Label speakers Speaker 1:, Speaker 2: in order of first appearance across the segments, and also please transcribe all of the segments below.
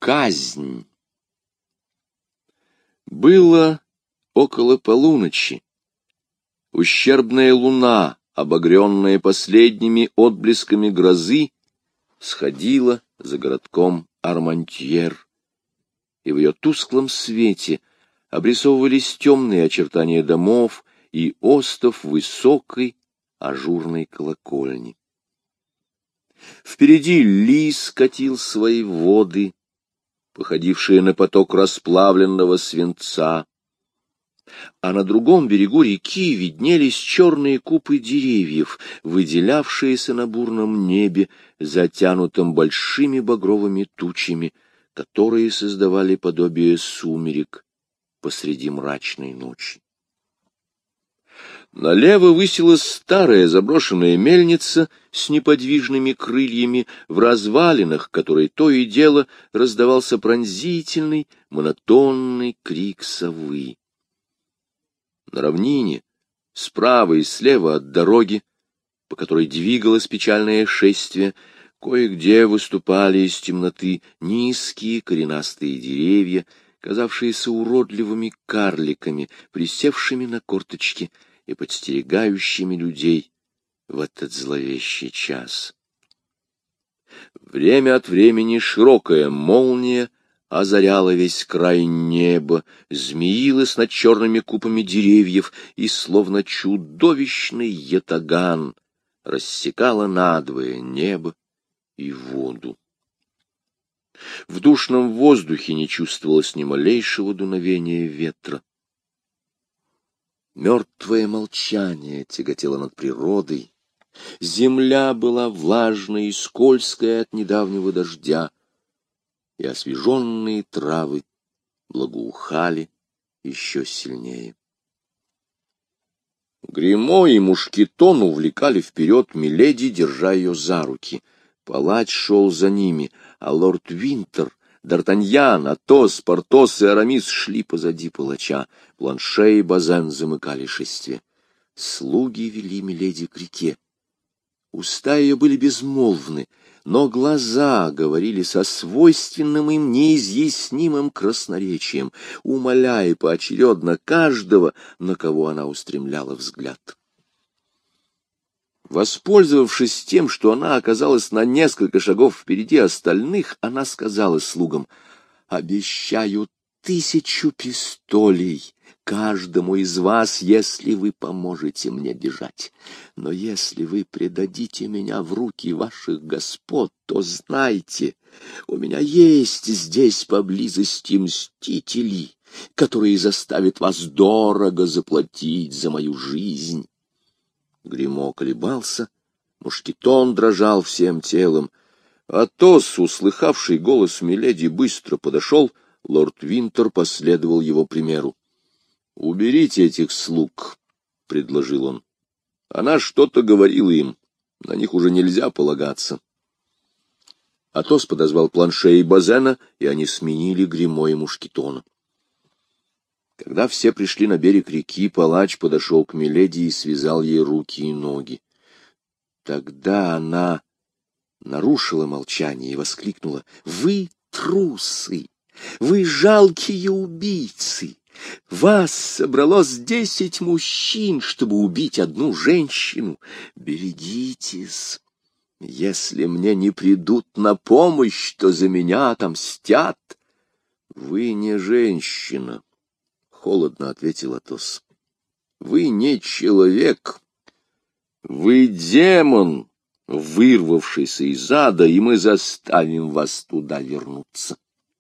Speaker 1: Казнь. Было около полуночи. Ущербная луна, обогренная последними отблесками грозы, сходила за городком Армантьер, и в ее тусклом свете обрисовывались темные очертания домов и остов высокой ажурной колокольни. Впереди Лис катил свои воды, походившие на поток расплавленного свинца, а на другом берегу реки виднелись черные купы деревьев, выделявшиеся на бурном небе, затянутом большими багровыми тучами, которые создавали подобие сумерек посреди мрачной ночи. Налево высилась старая заброшенная мельница с неподвижными крыльями, в развалинах которой то и дело раздавался пронзительный, монотонный крик совы. На равнине, справа и слева от дороги, по которой двигалось печальное шествие, кое-где выступали из темноты низкие коренастые деревья, казавшиеся уродливыми карликами, присевшими на корточки и подстерегающими людей в этот зловещий час. Время от времени широкая молния озаряла весь край неба, змеилась над черными купами деревьев и, словно чудовищный ятаган, рассекала надвое небо и воду. В душном воздухе не чувствовалось ни малейшего дуновения ветра. Мертвое молчание тяготело над природой. Земля была влажной и скользкая от недавнего дождя, и освеженные травы благоухали еще сильнее. Гримо и Мушкетон увлекали вперед миледи, держа ее за руки. Палач шел за ними, а лорд Винтер, Д'Артаньян, Атос, Портос и Арамис шли позади палача. Планше и Базен замыкали шествие. Слуги вели миледи к реке. Уста ее были безмолвны, но глаза говорили со свойственным им неизъяснимым красноречием, умоляя поочередно каждого, на кого она устремляла взгляд. Воспользовавшись тем, что она оказалась на несколько шагов впереди остальных, она сказала слугам: «Обещаю 1000 пистолей каждому из вас, если вы поможете мне бежать. Но если вы предадите меня в руки ваших господ, то знайте, у меня есть здесь поблизости мстители, которые заставят вас дорого заплатить за мою жизнь». Гримо колебался, Мушкетон дрожал всем телом. Атос, услыхавший голос миледи, быстро подошел, лорд Винтер последовал его примеру. «Уберите этих слуг», — предложил он. «Она что-то говорила им, на них уже нельзя полагаться». Атос подозвал Планше и Базена, и они сменили Гримо и Мушкетона. Когда все пришли на берег реки, палач подошел к миледи и связал ей руки и ноги. Тогда она нарушила молчание и воскликнула: «Вы трусы! Вы жалкие убийцы! Вас собралось 10 мужчин, чтобы убить одну женщину. Берегитесь! Если мне не придут на помощь, то за меня отомстят». «Вы не женщина», — холодно ответил Атос. «Вы не человек. Вы демон, вырвавшийся из ада, и мы заставим вас туда вернуться».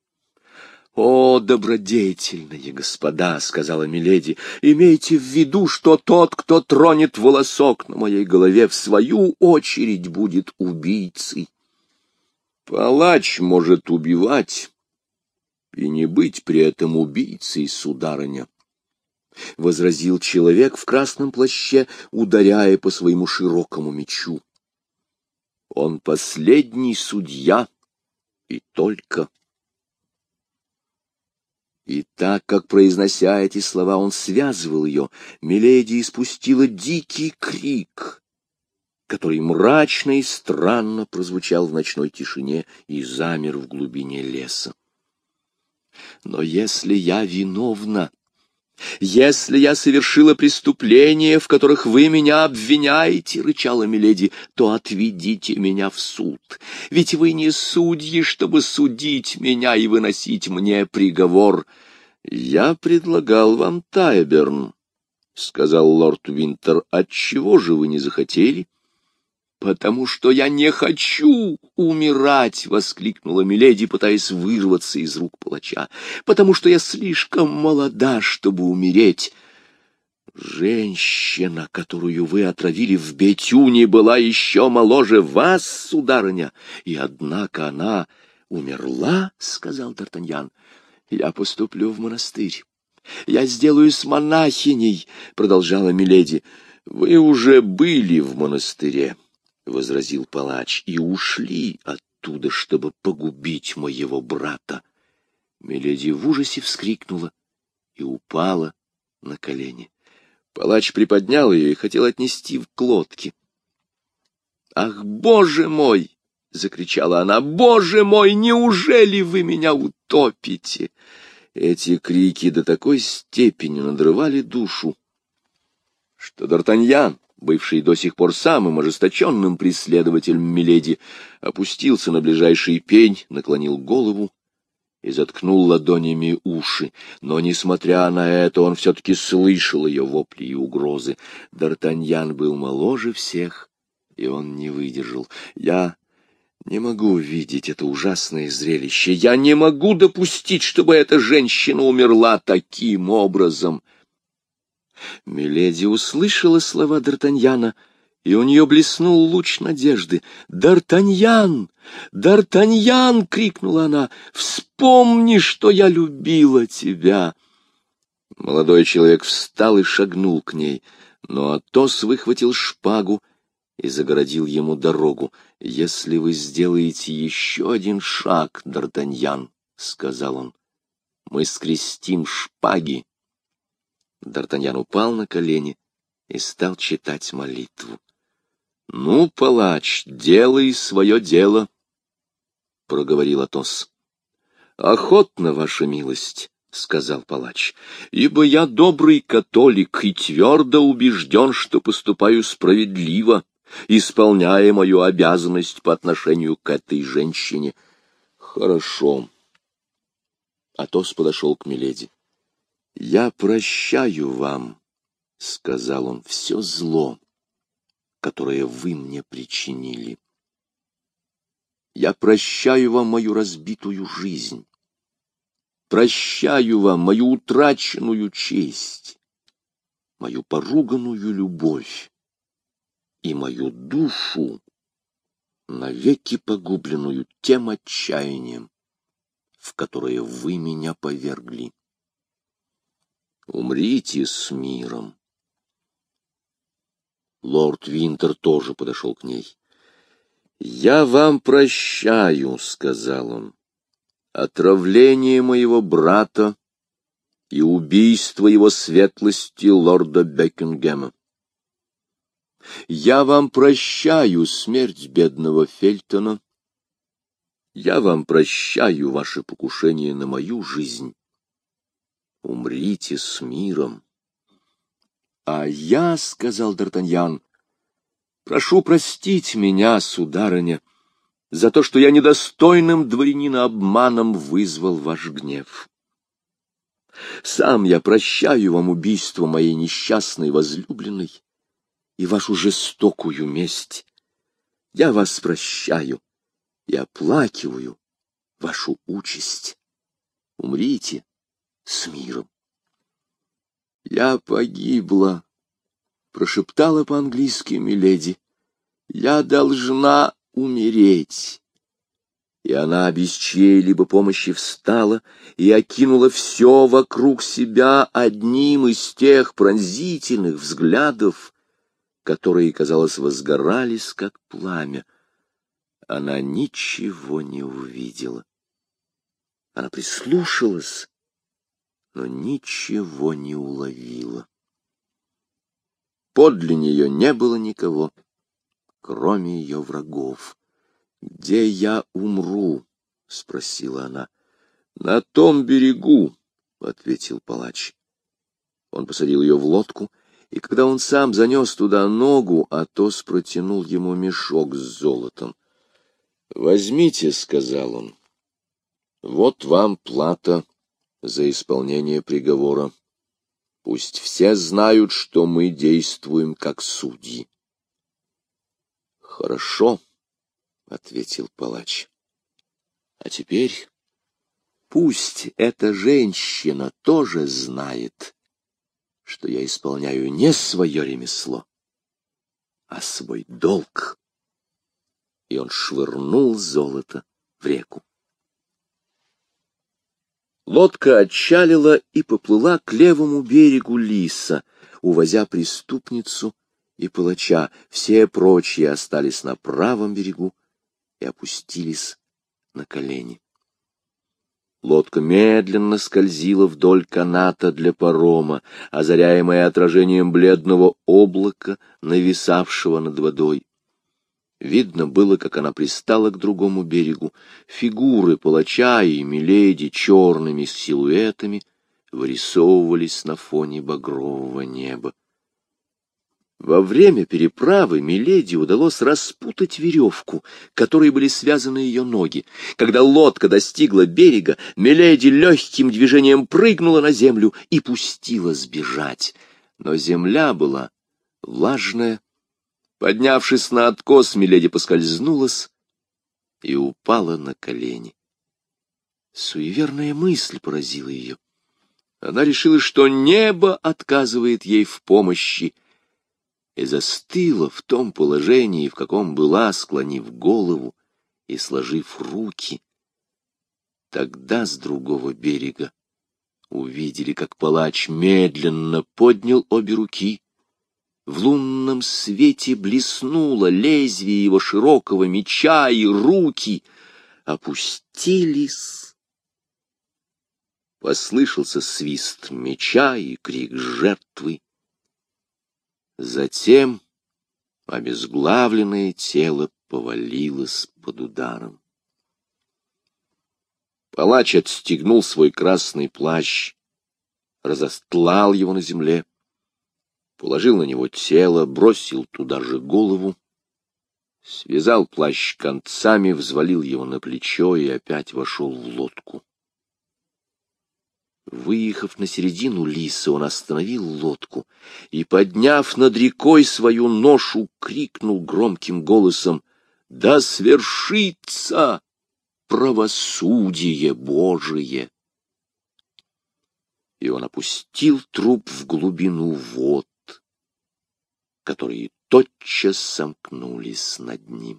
Speaker 1: «О, добродетельные господа, — сказала миледи, — имейте в виду, что тот, кто тронет волосок на моей голове, в свою очередь будет убийцей». «Палач может убивать и не быть при этом убийцей, сударыня», — возразил человек в красном плаще, ударяя по своему широкому мечу. «Он последний судья, и только». И так как, произнося эти слова, он связывал ее, миледи испустила дикий крик, который мрачно и странно прозвучал в ночной тишине и замер в глубине леса. Но если я виновна, если я совершила преступления, в которых вы меня обвиняете, — рычала миледи, — то отведите меня в суд. Ведь вы не судьи, чтобы судить меня и выносить мне приговор. — Я предлагал вам Тайберн, — сказал лорд Винтер. — Отчего же вы не захотели? — Потому что я не хочу умирать, — воскликнула миледи, пытаясь вырваться из рук палача. — Потому что я слишком молода, чтобы умереть. Женщина, которую вы отравили в Бетюне, была еще моложе вас, сударыня, и однако она умерла, — сказал Д'Артаньян. — Я поступлю в монастырь. Я сделаюсь монахиней, — продолжала миледи. — Вы уже были в монастыре, — возразил палач, — и ушли оттуда, чтобы погубить моего брата. Миледи в ужасе вскрикнула и упала на колени. Палач приподнял ее и хотел отнести в лодке. — Ах, Боже мой! — закричала она. — Боже мой, неужели вы меня утопите? Эти крики до такой степени надрывали душу, что Д'Артаньян, бывший до сих пор самым ожесточенным преследователем миледи, опустился на ближайший пень, наклонил голову и заткнул ладонями уши. Но, несмотря на это, он все-таки слышал ее вопли и угрозы. Д'Артаньян был моложе всех, и он не выдержал. «Я не могу видеть это ужасное зрелище. Я не могу допустить, чтобы эта женщина умерла таким образом». Миледи услышала слова Д'Артаньяна, и у нее блеснул луч надежды. «Д'Артаньян! Д'Артаньян!» — крикнула она. «Вспомни, что я любила тебя!» Молодой человек встал и шагнул к ней, но Атос выхватил шпагу и загородил ему дорогу. «Если вы сделаете еще один шаг, Д'Артаньян, — сказал он, — мы скрестим шпаги». Д'Артаньян упал на колени и стал читать молитву. — Ну, палач, делай свое дело, — проговорил Атос. — Охотно, ваша милость, — сказал палач, — ибо я добрый католик и твердо убежден, что поступаю справедливо, исполняя мою обязанность по отношению к этой женщине. — Хорошо. Атос подошел к миледи. — Я прощаю вам, — сказал он, — все зло, которое вы мне причинили. Я прощаю вам мою разбитую жизнь, прощаю вам мою утраченную честь, мою поруганную любовь и мою душу, навеки погубленную тем отчаянием, в которое вы меня повергли. Умрите с миром. Лорд Винтер тоже подошел к ней. — Я вам прощаю, — сказал он, — отравление моего брата и убийство его светлости лорда Бекингема. Я вам прощаю смерть бедного Фельтона. Я вам прощаю ваше покушение на мою жизнь. Умрите с миром. — А я, — сказал Д'Артаньян, — прошу простить меня, сударыня, за то, что я недостойным дворянина обманом вызвал ваш гнев. Сам я прощаю вам убийство моей несчастной возлюбленной и вашу жестокую месть. Я вас прощаю и оплакиваю вашу участь. Умрите с миром. «Я погибла», — прошептала по-английски миледи. «Я должна умереть». И она без чьей-либо помощи встала и окинула все вокруг себя одним из тех пронзительных взглядов, которые, казалось, возгорались, как пламя. Она ничего не увидела. Она прислушалась, но ничего не уловила. Подле нее не было никого, кроме ее врагов. «Где я умру?» — спросила она. На том берегу, — ответил палач. Он посадил ее в лодку, и когда он сам занес туда ногу, Атос протянул ему мешок с золотом. — Возьмите, — сказал он, — вот вам плата за исполнение приговора. Пусть все знают, что мы действуем как судьи. — Хорошо, — ответил палач. — А теперь пусть эта женщина тоже знает, что я исполняю не свое ремесло, а свой долг. И он швырнул золото в реку. Лодка отчалила и поплыла к левому берегу Лиса, увозя преступницу и палача. Все прочие остались на правом берегу и опустились на колени. Лодка медленно скользила вдоль каната для парома, озаряемая отражением бледного облака, нависавшего над водой. Видно было, как она пристала к другому берегу. Фигуры палача и миледи черными силуэтами вырисовывались на фоне багрового неба. Во время переправы миледи удалось распутать веревку, которой были связаны ее ноги. Когда лодка достигла берега, миледи легким движением прыгнула на землю и пустилась бежать. Но земля была влажная. Поднявшись на откос, миледи поскользнулась и упала на колени. Суеверная мысль поразила ее. Она решила, что небо отказывает ей в помощи, и застыла в том положении, в каком была, склонив голову и сложив руки. Тогда с другого берега увидели, как палач медленно поднял обе руки. В лунном свете блеснуло лезвие его широкого меча, и руки опустились. Послышался свист меча и крик жертвы. Затем обезглавленное тело повалилось под ударом. Палач отстегнул свой красный плащ, разостлал его на земле, положил на него тело, бросил туда же голову, связал плащ концами, взвалил его на плечо и опять вошел в лодку. Выехав на середину Лиса, он остановил лодку и, подняв над рекой свою ношу, крикнул громким голосом: «Да свершится правосудие Божие!» И он опустил труп в глубину вод, которые тотчас сомкнулись над ним.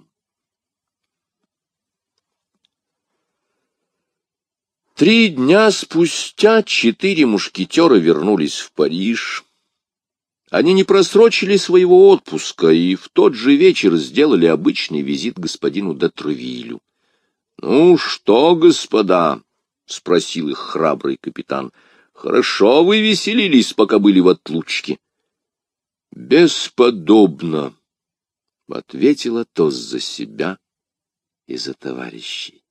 Speaker 1: 3 дня спустя 4 мушкетера вернулись в Париж. Они не просрочили своего отпуска и в тот же вечер сделали обычный визит господину де Тревилю. — Ну что, господа? — спросил их храбрый капитан. — Хорошо вы веселились, пока были в отлучке? — Бесподобно, — ответил Атос за себя и за товарищей.